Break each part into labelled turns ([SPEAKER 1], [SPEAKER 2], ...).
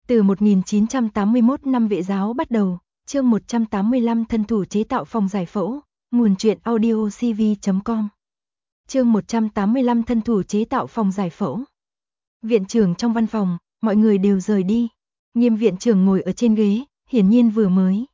[SPEAKER 1] Từ 1981 năm vệ giáo bắt đầu, chương 185 thân thủ chế tạo phòng giải phẫu, nguồn truyện audio cv.com. Chương 185 thân thủ chế tạo phòng giải phẫu. Viện trưởng trong văn phòng, mọi người đều rời đi. Nghiêm viện trưởng ngồi ở trên ghế, hiển nhiên vừa mới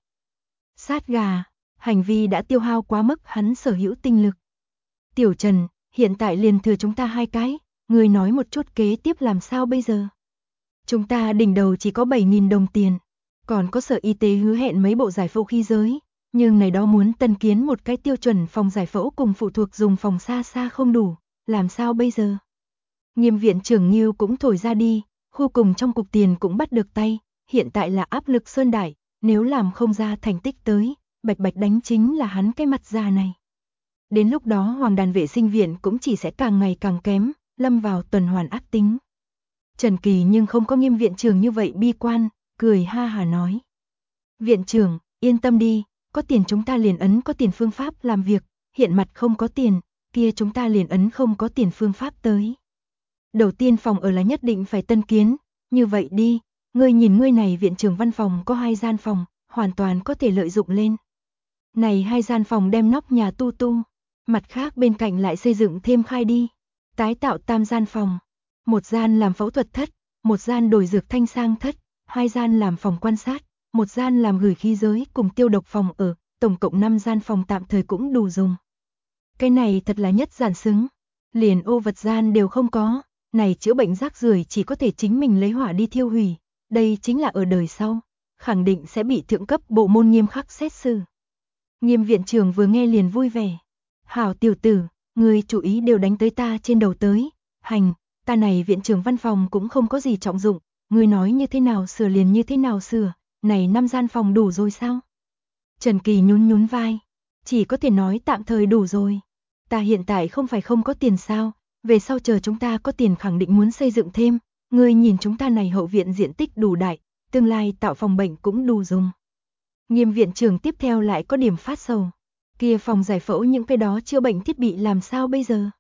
[SPEAKER 1] sát gà, hành vi đã tiêu hao quá mức hắn sở hữu tinh lực. Tiểu Trần, hiện tại liền thừa chúng ta hai cái, người nói một chút kế tiếp làm sao bây giờ? Chúng ta đỉnh đầu chỉ có 7.000 đồng tiền, còn có Sở Y tế hứa hẹn mấy bộ giải phẫu khí giới, nhưng này đó muốn tân kiến một cái tiêu chuẩn phòng giải phẫu cùng phụ thuộc dùng phòng xa xa không đủ, làm sao bây giờ? Nghiêm viện trưởng Nghiêu cũng thổi ra đi, khu cùng trong cục tiền cũng bắt được tay, hiện tại là áp lực sơn đại, nếu làm không ra thành tích tới, bạch bạch đánh chính là hắn cái mặt già này. Đến lúc đó Hoàng Đàn vệ sinh viện cũng chỉ sẽ càng ngày càng kém, lâm vào tuần hoàn ác tính. Trần Kỳ nhưng không có Nghiêm viện trưởng như vậy bi quan, cười ha hà nói. Viện trưởng, yên tâm đi, có tiền chúng ta liền ấn có tiền phương pháp làm việc, hiện mặt không có tiền, kia chúng ta liền ấn không có tiền phương pháp tới. Đầu tiên phòng ở là nhất định phải tân kiến, như vậy đi, ngươi nhìn ngươi này viện trưởng văn phòng có 2 gian phòng, hoàn toàn có thể lợi dụng lên. Này 2 gian phòng đem nóc nhà tu, mặt khác bên cạnh lại xây dựng thêm khai đi, tái tạo 3 gian phòng. 1 gian làm phẫu thuật thất, 1 gian đổi dược thanh sang thất, 2 gian làm phòng quan sát, 1 gian làm gửi khí giới cùng tiêu độc phòng ở, tổng cộng 5 gian phòng tạm thời cũng đủ dùng. Cái này thật là nhất giản xứng, liền ô vật gian đều không có, này chữa bệnh rác rưởi chỉ có thể chính mình lấy hỏa đi thiêu hủy, đây chính là ở đời sau, khẳng định sẽ bị thượng cấp bộ môn nghiêm khắc xét xử. Nghiêm viện trưởng vừa nghe liền vui vẻ. Hảo tiểu tử, người chủ ý đều đánh tới ta trên đầu tới, hành. Ta này viện trưởng văn phòng cũng không có gì trọng dụng, ngươi nói như thế nào sửa liền như thế nào sửa, này 5 gian phòng đủ rồi sao? Trần Kỳ nhún vai, chỉ có thể nói tạm thời đủ rồi. Ta hiện tại không phải không có tiền sao, về sau chờ chúng ta có tiền khẳng định muốn xây dựng thêm, ngươi nhìn chúng ta này hậu viện diện tích đủ đại, tương lai tạo phòng bệnh cũng đủ dùng. Nghiêm viện trưởng tiếp theo lại có điểm phát sầu, kia phòng giải phẫu những cái đó chữa bệnh thiết bị làm sao bây giờ?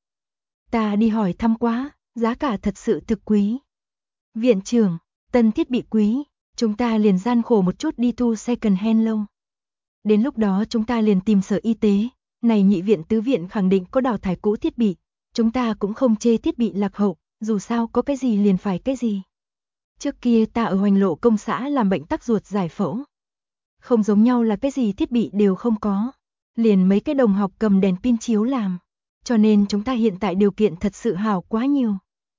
[SPEAKER 1] Ta đi hỏi thăm quá. Giá cả thật sự thực quý. Viện trưởng, tân thiết bị quý, chúng ta liền gian khổ một chút đi thu second hand lâu. Đến lúc đó chúng ta liền tìm Sở Y tế, này nhị viện tứ viện khẳng định có đào thải cũ thiết bị, chúng ta cũng không chê thiết bị lạc hậu, dù sao có cái gì liền phải cái gì. Trước kia ta ở Hoành Lộ công xã làm bệnh tắc ruột giải phẫu. Không giống nhau là cái gì thiết bị đều không có, liền mấy cái đồng học cầm đèn pin chiếu làm, cho nên chúng ta hiện tại điều kiện thật sự hảo quá nhiều.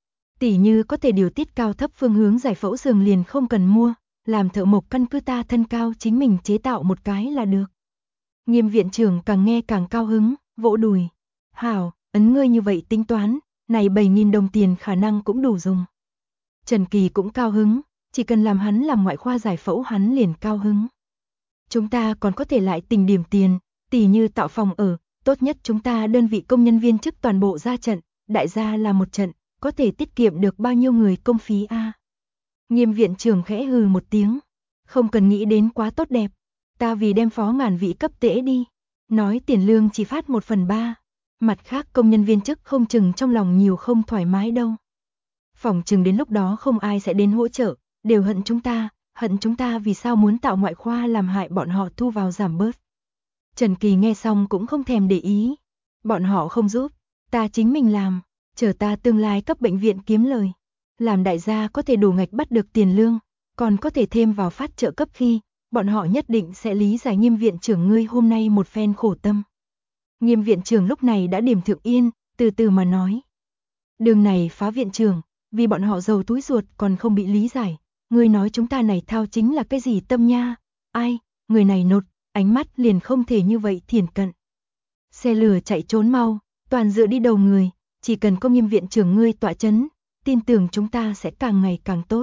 [SPEAKER 1] Tỉ như có thể điều tiết cao thấp phương hướng giải phẫu giường liền không cần mua, làm thợ mộc căn cứ ta thân cao chính mình chế tạo một cái là được. Nghiêm viện trưởng càng nghe càng cao hứng, vỗ đùi. Hảo, ấn ngươi như vậy tính toán, này 7.000 đồng tiền khả năng cũng đủ dùng. Trần Kỳ cũng cao hứng, chỉ cần làm hắn làm ngoại khoa giải phẫu hắn liền cao hứng. Chúng ta còn có thể lại tình điểm tiền, tỉ như tạo phòng ở, tốt nhất chúng ta đơn vị công nhân viên chức toàn bộ ra trận, đại gia là một trận. Có thể tiết kiệm được bao nhiêu người công phí a? Nghiêm viện trưởng khẽ hừ một tiếng, không cần nghĩ đến quá tốt đẹp, ta vì đem phó ngàn vị cấp tễ đi, nói tiền lương chỉ phát 1/3, mặt khác công nhân viên chức không chừng trong lòng nhiều không thoải mái đâu. Phỏng chừng đến lúc đó không ai sẽ đến hỗ trợ, đều hận chúng ta vì sao muốn tạo ngoại khoa làm hại bọn họ thu vào giảm bớt. Trần Kỳ nghe xong cũng không thèm để ý, bọn họ không giúp, ta chính mình làm. Chờ ta tương lai cấp bệnh viện kiếm lời, làm đại gia có thể đủ ngạch bắt được tiền lương, còn có thể thêm vào phát trợ cấp khi, bọn họ nhất định sẽ lý giải Nghiêm viện trưởng ngươi hôm nay một phen khổ tâm. Nghiêm viện trưởng lúc này đã điểm thượng yên, từ từ mà nói. Đường này phá viện trưởng, vì bọn họ giàu túi ruột còn không bị lý giải, ngươi nói chúng ta này thao chính là cái gì tâm nha, ai, người này nột, ánh mắt liền không thể như vậy thiển cận. Xe lửa chạy trốn mau, toàn dựa đi đầu người. Chỉ cần có Nghiêm viện trưởng ngươi tọa chấn, tin tưởng chúng ta sẽ càng ngày càng tốt.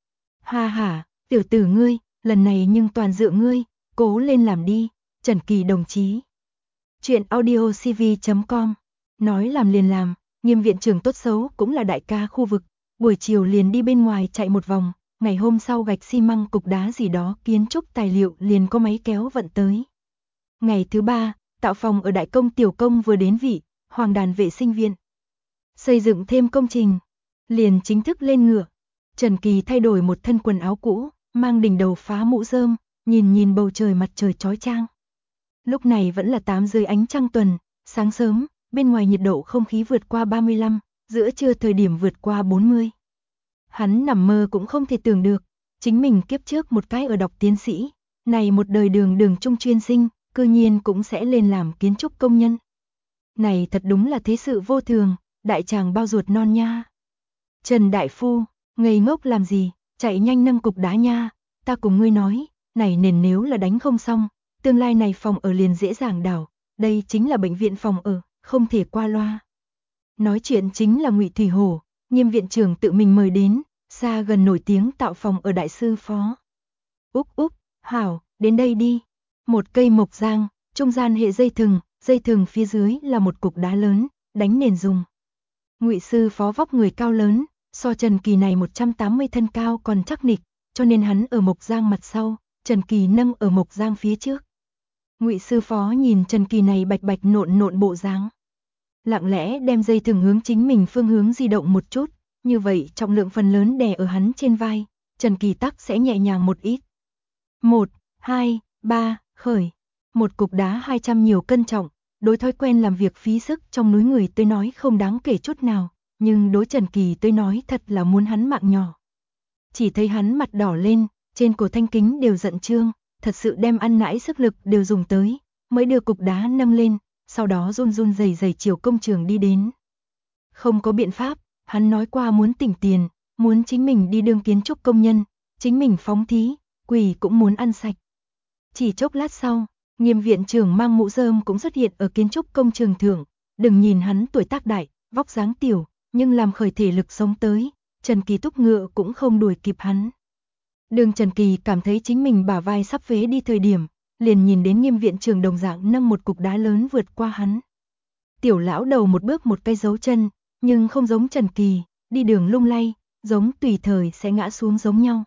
[SPEAKER 1] Ha ha, tiểu tử ngươi, lần này nhưng toàn dựa ngươi, cố lên làm đi, Trần Kỳ đồng chí. Chuyện audio cv.com, nói làm liền làm, Nghiêm viện trưởng tốt xấu cũng là đại ca khu vực, buổi chiều liền đi bên ngoài chạy một vòng, ngày hôm sau gạch xi măng cục đá gì đó kiến trúc tài liệu liền có máy kéo vận tới. Ngày thứ 3, tạo phòng ở đại công tiểu công vừa đến vị, Hoàng Đàn vệ sinh viện. Xây dựng thêm công trình, liền chính thức lên ngựa. Trần Kỳ thay đổi một thân quần áo cũ, mang đỉnh đầu phá mũ rơm, nhìn bầu trời mặt trời chói chang. Lúc này vẫn là 8 dưới ánh trăng tuần, sáng sớm, bên ngoài nhiệt độ không khí vượt qua 35, giữa trưa thời điểm vượt qua 40. Hắn nằm mơ cũng không thể tưởng được, chính mình kiếp trước một cái ở đọc tiến sĩ, này một đời đường trung chuyên sinh, cư nhiên cũng sẽ lên làm kiến trúc công nhân. Này thật đúng là thế sự vô thường, đại tràng bao ruột non nha. Trần Đại Phu, ngây ngốc làm gì, chạy nhanh nâng cục đá nha, ta cùng ngươi nói, này nền nếu là đánh không xong, tương lai này phòng ở liền dễ dàng đảo, đây chính là bệnh viện phòng ở, không thể qua loa. Nói chuyện chính là Ngụy Thủy Hổ, Nghiêm viện trưởng tự mình mời đến, xa gần nổi tiếng tạo phòng ở đại sư phó. Úc, hảo, đến đây đi. Một cây mộc giang, trung gian hệ dây thừng phía dưới là một cục đá lớn, đánh nền dùng. Ngụy sư phó vóc người cao lớn, so Trần Kỳ này 180 thân cao còn chắc nịch, cho nên hắn ở mộc giang mặt sau, Trần Kỳ nâng ở mộc giang phía trước. Ngụy sư phó nhìn Trần Kỳ này bạch bạch nộn bộ dáng, lặng lẽ đem dây thừng hướng chính mình phương hướng di động một chút, như vậy trọng lượng phần lớn đè ở hắn trên vai, Trần Kỳ tắc sẽ nhẹ nhàng một ít. 1, 2, 3, khởi. Một cục đá 200 nhiều cân trọng, đối thói quen làm việc phí sức trong núi người tôi nói không đáng kể chút nào, nhưng đối Trần Kỳ tôi nói thật là muốn hắn mạng nhỏ. Chỉ thấy hắn mặt đỏ lên, trên cổ thanh kính đều giận trương, thật sự đem ăn nãi sức lực đều dùng tới, mới đưa cục đá nâng lên, sau đó run rẩy chiều công trường đi đến. Không có biện pháp, hắn nói qua muốn tỉnh tiền, muốn chính mình đi đương kiến trúc công nhân, chính mình phóng thí, quỷ cũng muốn ăn sạch. Chỉ chốc lát sau, Nghiêm viện trưởng mang mũ rơm cũng xuất hiện ở kiến trúc công trường thượng, đừng nhìn hắn tuổi tác đại, vóc dáng tiểu, nhưng làm khởi thể lực sống tới, Trần Kỳ túc ngựa cũng không đuổi kịp hắn. Đường Trần Kỳ cảm thấy chính mình bả vai sắp phế đi thời điểm, liền nhìn đến Nghiêm viện trưởng đồng dạng nâng một cục đá lớn vượt qua hắn. Tiểu lão đầu một bước một cái dấu chân, nhưng không giống Trần Kỳ, đi đường lung lay, giống tùy thời sẽ ngã xuống giống nhau.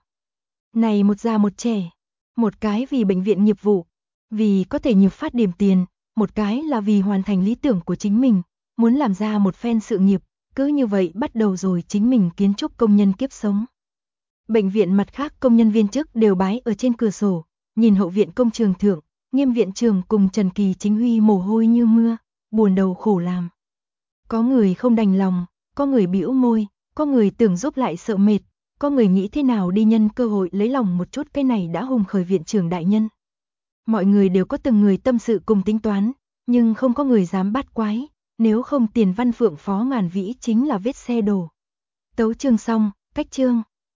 [SPEAKER 1] Này một già một trẻ, một cái vì bệnh viện nghiệp vụ, vì có thể nghiệp phát điểm tiền, một cái là vì hoàn thành lý tưởng của chính mình, muốn làm ra một phen sự nghiệp, cứ như vậy bắt đầu rồi chính mình kiến trúc công nhân kiếp sống. Bệnh viện mặt khác công nhân viên chức đều bái ở trên cửa sổ, nhìn hậu viện công trường thượng, Nghiêm viện trưởng cùng Trần Kỳ chính huy mồ hôi như mưa, buồn đầu khổ làm. Có người không đành lòng, có người bĩu môi, có người tưởng giúp lại sợ mệt, có người nghĩ thế nào đi nhân cơ hội lấy lòng một chút cái này đã hùng khởi viện trưởng đại nhân. Mọi người đều có từng người tâm sự cùng tính toán, nhưng không có người dám bắt quái, nếu không Tiền Văn Phượng Phó Ngàn Vĩ chính là vết xe đổ. Tấu chương xong, cách chương.